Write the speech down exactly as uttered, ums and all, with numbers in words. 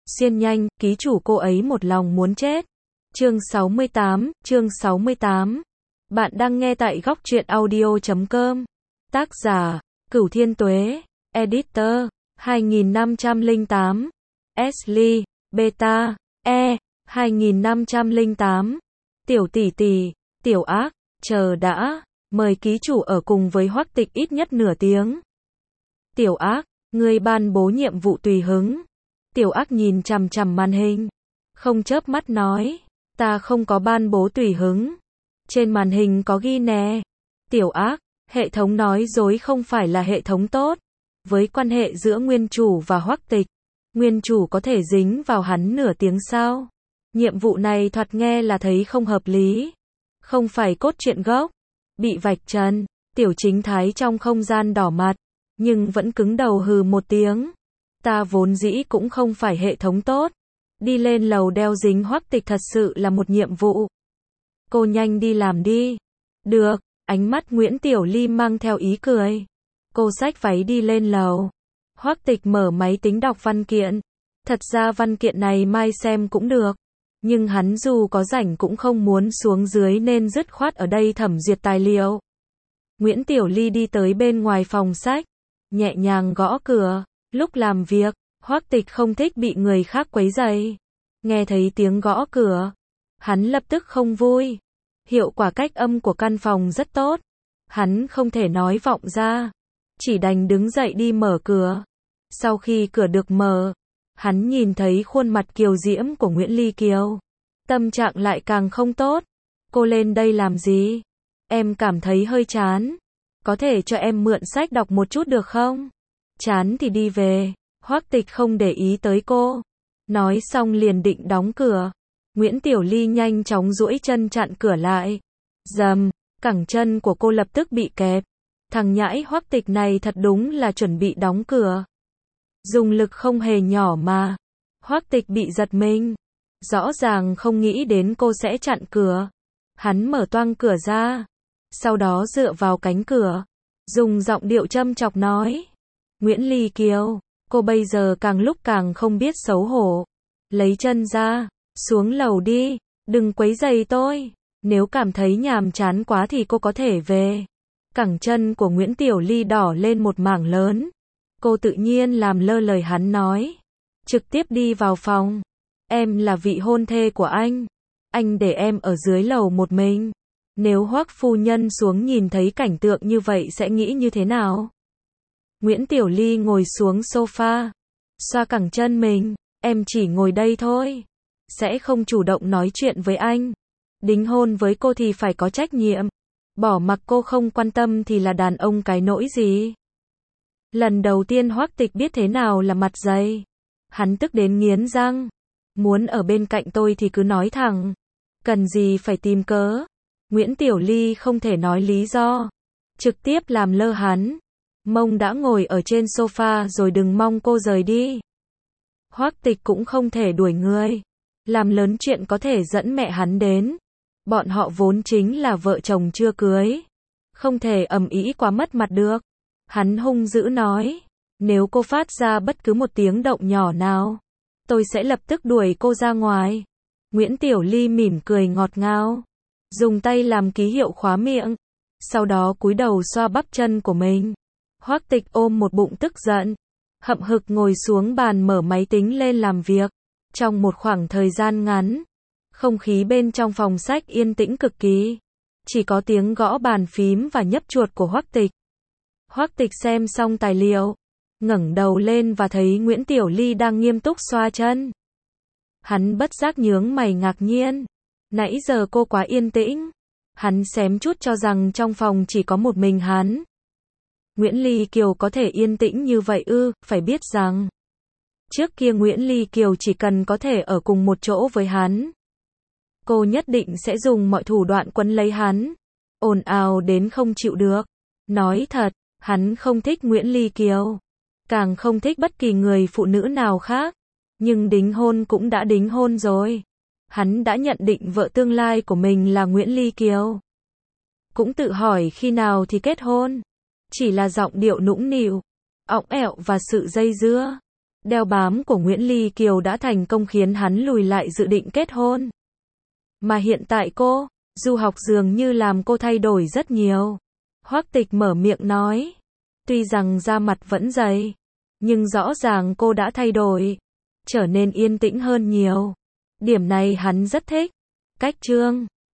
Xiên nhanh, ký chủ cô ấy một lòng muốn chết. Chương sáu mươi tám, chương sáu mươi tám. Bạn đang nghe tại góc truyện audio chấm com. Tác giả, Cửu Thiên Tuế. Editor, hai nghìn năm trăm lẻ tám. Ashley, Beta, E, hai nghìn năm trăm lẻ tám. Tiểu tỷ tỷ, tiểu ác, chờ đã, mời ký chủ ở cùng với Hoắc Tịch ít nhất nửa tiếng. Tiểu ác, ngươi ban bố nhiệm vụ tùy hứng. Tiểu ác nhìn chằm chằm màn hình, không chớp mắt nói, ta không có ban bố tùy hứng. Trên màn hình có ghi nè. Tiểu ác, hệ thống nói dối không phải là hệ thống tốt. Với quan hệ giữa nguyên chủ và Hoắc Tịch, nguyên chủ có thể dính vào hắn nửa tiếng sao? Nhiệm vụ này thoạt nghe là thấy không hợp lý. Không phải cốt truyện gốc. Bị vạch trần, Tiểu Chính Thái trong không gian đỏ mặt, nhưng vẫn cứng đầu hừ một tiếng. Ta vốn dĩ cũng không phải hệ thống tốt. Đi lên lầu đeo dính Hoắc Tịch thật sự là một nhiệm vụ. Cô nhanh đi làm đi. Được, ánh mắt Nguyễn Tiểu Ly mang theo ý cười. Cô xách váy đi lên lầu. Hoắc Tịch mở máy tính đọc văn kiện. Thật ra văn kiện này mai xem cũng được. Nhưng hắn dù có rảnh cũng không muốn xuống dưới nên dứt khoát ở đây thẩm duyệt tài liệu. Nguyễn Tiểu Ly đi tới bên ngoài phòng sách, nhẹ nhàng gõ cửa. Lúc làm việc, Hoắc Tịch không thích bị người khác quấy rầy. Nghe thấy tiếng gõ cửa, hắn lập tức không vui. Hiệu quả cách âm của căn phòng rất tốt. Hắn không thể nói vọng ra, chỉ đành đứng dậy đi mở cửa. Sau khi cửa được mở, hắn nhìn thấy khuôn mặt kiều diễm của Nguyễn Ly Kiều. Tâm trạng lại càng không tốt. Cô lên đây làm gì? Em cảm thấy hơi chán. Có thể cho em mượn sách đọc một chút được không? Chán thì đi về. Hoắc Tịch không để ý tới cô. Nói xong liền định đóng cửa. Nguyễn Tiểu Ly nhanh chóng duỗi chân chặn cửa lại. Dầm, cẳng chân của cô lập tức bị kẹp. Thằng nhãi Hoắc Tịch này thật đúng là chuẩn bị đóng cửa. Dùng lực không hề nhỏ mà. Hoắc Tịch bị giật mình. Rõ ràng không nghĩ đến cô sẽ chặn cửa. Hắn mở toang cửa ra. Sau đó dựa vào cánh cửa. Dùng giọng điệu châm chọc nói. Nguyễn Ly Kiều, cô bây giờ càng lúc càng không biết xấu hổ. Lấy chân ra, xuống lầu đi, đừng quấy rầy tôi. Nếu cảm thấy nhàm chán quá thì cô có thể về. Cẳng chân của Nguyễn Tiểu Ly đỏ lên một mảng lớn. Cô tự nhiên làm lơ lời hắn nói. Trực tiếp đi vào phòng. Em là vị hôn thê của anh. Anh để em ở dưới lầu một mình. Nếu Hoắc phu nhân xuống nhìn thấy cảnh tượng như vậy sẽ nghĩ như thế nào? Nguyễn Tiểu Ly ngồi xuống sofa, xoa cẳng chân mình. Em chỉ ngồi đây thôi. Sẽ không chủ động nói chuyện với anh. Đính hôn với cô thì phải có trách nhiệm. Bỏ mặc cô không quan tâm thì là đàn ông cái nỗi gì? Lần đầu tiên Hoắc Tịch biết thế nào là mặt dày. Hắn tức đến nghiến răng. Muốn ở bên cạnh tôi thì cứ nói thẳng. Cần gì phải tìm cớ. Nguyễn Tiểu Ly không thể nói lý do. Trực tiếp làm lơ hắn. Mông đã ngồi ở trên sofa rồi, đừng mong cô rời đi. Hoắc Tịch cũng không thể đuổi người. Làm lớn chuyện có thể dẫn mẹ hắn đến. Bọn họ vốn chính là vợ chồng chưa cưới. Không thể ầm ĩ quá mất mặt được. Hắn hung dữ nói. Nếu cô phát ra bất cứ một tiếng động nhỏ nào, tôi sẽ lập tức đuổi cô ra ngoài. Nguyễn Tiểu Ly mỉm cười ngọt ngào. Dùng tay làm ký hiệu khóa miệng. Sau đó cúi đầu xoa bắp chân của mình. Hoắc Tịch ôm một bụng tức giận. Hậm hực ngồi xuống bàn mở máy tính lên làm việc. Trong một khoảng thời gian ngắn, không khí bên trong phòng sách yên tĩnh cực kỳ. Chỉ có tiếng gõ bàn phím và nhấp chuột của Hoắc Tịch. Hoắc Tịch xem xong tài liệu, ngẩng đầu lên và thấy Nguyễn Tiểu Ly đang nghiêm túc xoa chân. Hắn bất giác nhướng mày ngạc nhiên. Nãy giờ cô quá yên tĩnh. Hắn xém chút cho rằng trong phòng chỉ có một mình hắn. Nguyễn Ly Kiều có thể yên tĩnh như vậy ư? Phải biết rằng, trước kia Nguyễn Ly Kiều chỉ cần có thể ở cùng một chỗ với hắn, cô nhất định sẽ dùng mọi thủ đoạn quấn lấy hắn. Ồn ào đến không chịu được. Nói thật, hắn không thích Nguyễn Ly Kiều. Càng không thích bất kỳ người phụ nữ nào khác. Nhưng đính hôn cũng đã đính hôn rồi. Hắn đã nhận định vợ tương lai của mình là Nguyễn Ly Kiều. Cũng tự hỏi khi nào thì kết hôn. Chỉ là giọng điệu nũng nịu, õng ẹo và sự dây dưa. Đeo bám của Nguyễn Ly Kiều đã thành công khiến hắn lùi lại dự định kết hôn. Mà hiện tại cô, du học dường như làm cô thay đổi rất nhiều. Hoắc Tịch mở miệng nói. Tuy rằng da mặt vẫn dày, nhưng rõ ràng cô đã thay đổi, trở nên yên tĩnh hơn nhiều. Điểm này hắn rất thích. Cách Trương